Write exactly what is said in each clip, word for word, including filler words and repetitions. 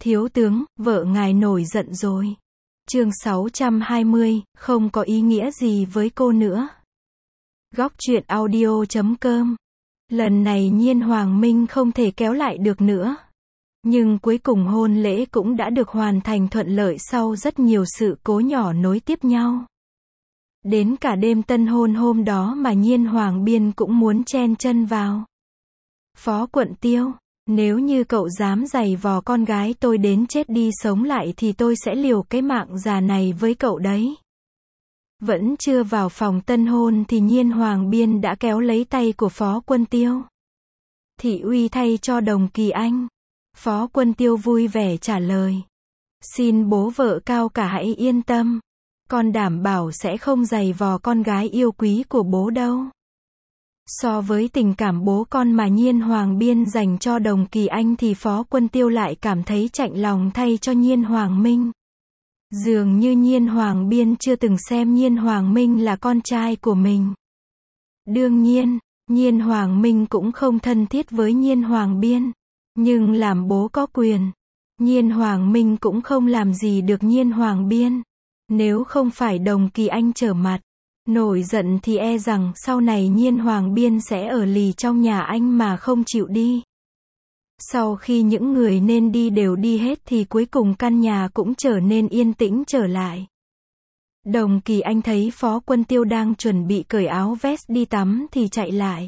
Thiếu tướng, vợ ngài nổi giận rồi. Chương sáu trăm hai mươi, không có ý nghĩa gì với cô nữa. Góc truyện audio chấm com. Lần này Nhiên Hoàng Minh không thể kéo lại được nữa. Nhưng cuối cùng hôn lễ cũng đã được hoàn thành thuận lợi sau rất nhiều sự cố nhỏ nối tiếp nhau. Đến cả đêm tân hôn hôm đó mà Nhiên Hoàng Biên cũng muốn chen chân vào. Phó Quận Tiêu, nếu như cậu dám giày vò con gái tôi đến chết đi sống lại thì tôi sẽ liều cái mạng già này với cậu đấy. Vẫn chưa vào phòng tân hôn thì Nhiên Hoàng Biên đã kéo lấy tay của Phó Quân Tiêu. Thị uy thay cho Đồng Kỳ Anh. Phó Quân Tiêu vui vẻ trả lời. Xin bố vợ cao cả hãy yên tâm. Con đảm bảo sẽ không giày vò con gái yêu quý của bố đâu. So với tình cảm bố con mà Nhiên Hoàng Biên dành cho Đồng Kỳ Anh thì Phó Quân Tiêu lại cảm thấy chạnh lòng thay cho Nhiên Hoàng Minh. Dường như Nhiên Hoàng Biên chưa từng xem Nhiên Hoàng Minh là con trai của mình. Đương nhiên, Nhiên Hoàng Minh cũng không thân thiết với Nhiên Hoàng Biên. Nhưng làm bố có quyền. Nhiên Hoàng Minh cũng không làm gì được Nhiên Hoàng Biên. Nếu không phải Đồng Kỳ Anh trở mặt, nổi giận thì e rằng sau này Nhiên Hoàng Biên sẽ ở lì trong nhà anh mà không chịu đi. Sau khi những người nên đi đều đi hết thì cuối cùng căn nhà cũng trở nên yên tĩnh trở lại. Đồng Kỳ Anh thấy Phó Quân Tiêu đang chuẩn bị cởi áo vest đi tắm thì chạy lại.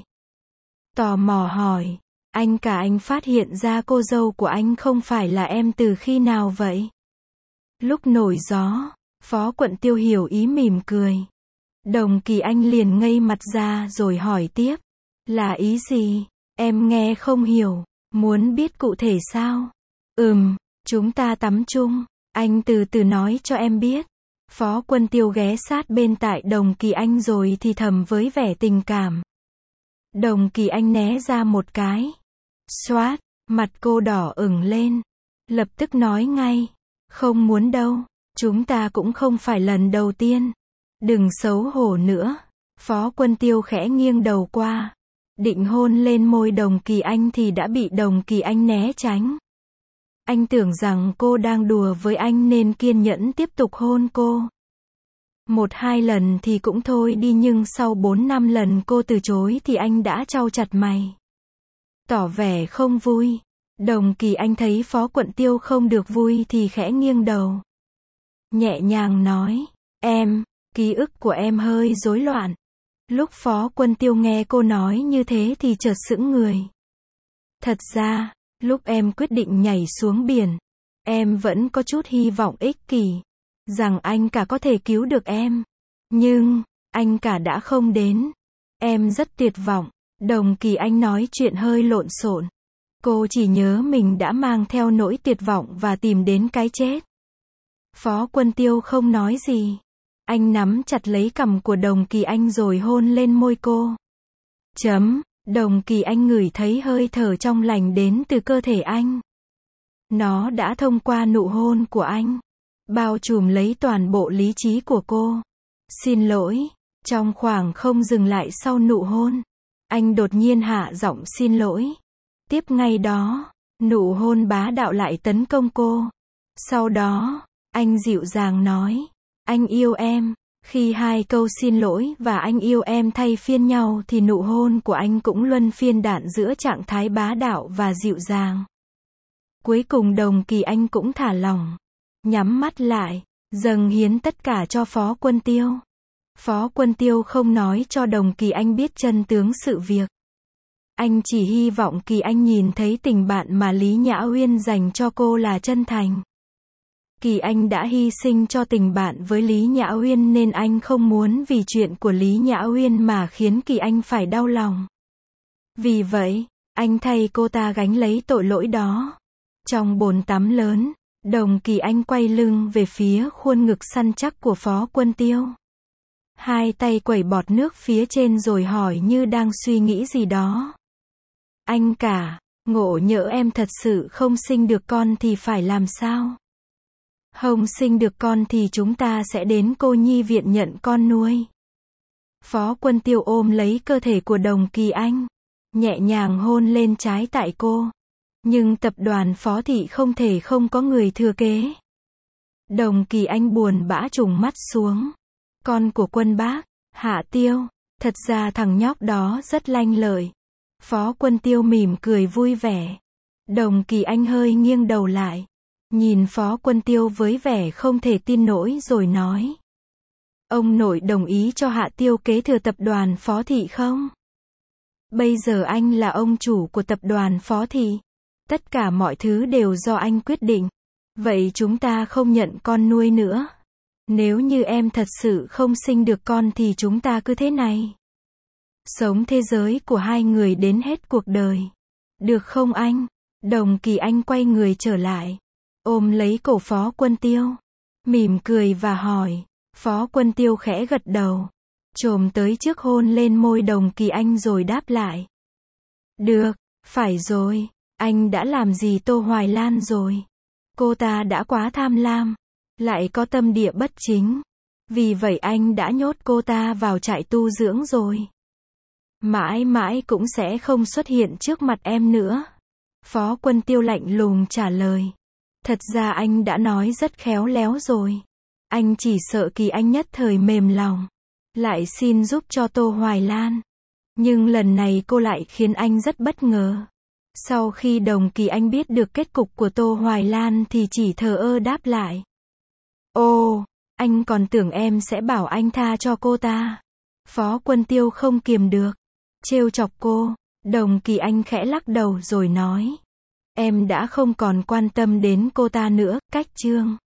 Tò mò hỏi, anh cả anh phát hiện ra cô dâu của anh không phải là em từ khi nào vậy? Lúc nổi gió, Phó Quận Tiêu hiểu ý mỉm cười. Đồng Kỳ Anh liền ngây mặt ra rồi hỏi tiếp. Là ý gì? Em nghe không hiểu. Muốn biết cụ thể sao? Ừm, chúng ta tắm chung. Anh từ từ nói cho em biết. Phó Quân Tiêu ghé sát bên tại Đồng Kỳ Anh rồi thì thầm với vẻ tình cảm. Đồng Kỳ Anh né ra một cái. Xoát, mặt cô đỏ ửng lên. Lập tức nói ngay. Không muốn đâu. Chúng ta cũng không phải lần đầu tiên. Đừng xấu hổ nữa. Phó Quân Tiêu khẽ nghiêng đầu qua. Định hôn lên môi Đồng Kỳ Anh thì đã bị Đồng Kỳ Anh né tránh. Anh tưởng rằng cô đang đùa với anh nên kiên nhẫn tiếp tục hôn cô. Một hai lần thì cũng thôi đi nhưng sau bốn năm lần cô từ chối thì anh đã cau chặt mày. Tỏ vẻ không vui. Đồng Kỳ Anh thấy Phó Quận Tiêu không được vui thì khẽ nghiêng đầu. Nhẹ nhàng nói, em, ký ức của em hơi rối loạn. Lúc Phó Quân Tiêu nghe cô nói như thế thì chợt sững người. Thật ra, lúc em quyết định nhảy xuống biển, em vẫn có chút hy vọng ích kỷ, rằng anh cả có thể cứu được em. Nhưng, anh cả đã không đến. Em rất tuyệt vọng. Đồng Kỳ Anh nói chuyện hơi lộn xộn. Cô chỉ nhớ mình đã mang theo nỗi tuyệt vọng và tìm đến cái chết. Phó Quân Tiêu không nói gì. Anh nắm chặt lấy cằm của Đồng Kỳ Anh rồi hôn lên môi cô. Chấm, Đồng Kỳ Anh ngửi thấy hơi thở trong lành đến từ cơ thể anh. Nó đã thông qua nụ hôn của anh, bao trùm lấy toàn bộ lý trí của cô. Xin lỗi, trong khoảng không dừng lại sau nụ hôn, anh đột nhiên hạ giọng xin lỗi. Tiếp ngay đó, nụ hôn bá đạo lại tấn công cô. Sau đó, anh dịu dàng nói. Anh yêu em. Khi hai câu xin lỗi và anh yêu em thay phiên nhau thì nụ hôn của anh cũng luân phiên đạn giữa trạng thái bá đạo và dịu dàng. Cuối cùng Đồng Kỳ Anh cũng thả lỏng, nhắm mắt lại, dâng hiến tất cả cho Phó Quân Tiêu. Phó Quân Tiêu không nói cho Đồng Kỳ Anh biết chân tướng sự việc. Anh chỉ hy vọng Kỳ Anh nhìn thấy tình bạn mà Lý Nhã Uyên dành cho cô là chân thành. Kỳ Anh đã hy sinh cho tình bạn với Lý Nhã Uyên nên anh không muốn vì chuyện của Lý Nhã Uyên mà khiến Kỳ Anh phải đau lòng. Vì vậy, anh thay cô ta gánh lấy tội lỗi đó. Trong bồn tắm lớn, Đồng Kỳ Anh quay lưng về phía khuôn ngực săn chắc của Phó Quân Tiêu. Hai tay quẩy bọt nước phía trên rồi hỏi như đang suy nghĩ gì đó. Anh cả, ngộ nhỡ em thật sự không sinh được con thì phải làm sao? Không sinh được con thì chúng ta sẽ đến cô nhi viện nhận con nuôi. Phó Quân Tiêu ôm lấy cơ thể của Đồng Kỳ Anh, nhẹ nhàng hôn lên trái tại cô. Nhưng tập đoàn Phó Thị không thể không có người thừa kế. Đồng Kỳ Anh buồn bã trùng mắt xuống. Con của Quân Bác, Hạ Tiêu, thật ra thằng nhóc đó rất lanh lợi. Phó Quân Tiêu mỉm cười vui vẻ. Đồng Kỳ Anh hơi nghiêng đầu lại, nhìn Phó Quân Tiêu với vẻ không thể tin nổi rồi nói. Ông nội đồng ý cho Hạ Tiêu kế thừa tập đoàn Phó Thị không? Bây giờ anh là ông chủ của tập đoàn Phó Thị. Tất cả mọi thứ đều do anh quyết định. Vậy chúng ta không nhận con nuôi nữa. Nếu như em thật sự không sinh được con thì chúng ta cứ thế này. Sống thế giới của hai người đến hết cuộc đời. Được không anh? Đồng Kỳ Anh quay người trở lại, ôm lấy cổ Phó Quân Tiêu, mỉm cười và hỏi. Phó Quân Tiêu khẽ gật đầu, chồm tới trước hôn lên môi Đồng Kỳ Anh rồi đáp lại. Được, phải rồi, anh đã làm gì Tô Hoài Lan rồi? Cô ta đã quá tham lam, lại có tâm địa bất chính. Vì vậy anh đã nhốt cô ta vào trại tu dưỡng rồi. Mãi mãi cũng sẽ không xuất hiện trước mặt em nữa. Phó Quân Tiêu lạnh lùng trả lời. Thật ra anh đã nói rất khéo léo rồi. Anh chỉ sợ Kỳ Anh nhất thời mềm lòng, lại xin giúp cho Tô Hoài Lan. Nhưng lần này cô lại khiến anh rất bất ngờ. Sau khi Đồng Kỳ Anh biết được kết cục của Tô Hoài Lan thì chỉ thờ ơ đáp lại. Ồ, anh còn tưởng em sẽ bảo anh tha cho cô ta. Phó Quân Tiêu không kiềm được, trêu chọc cô. Đồng Kỳ Anh khẽ lắc đầu rồi nói. Em đã không còn quan tâm đến cô ta nữa, cách chương.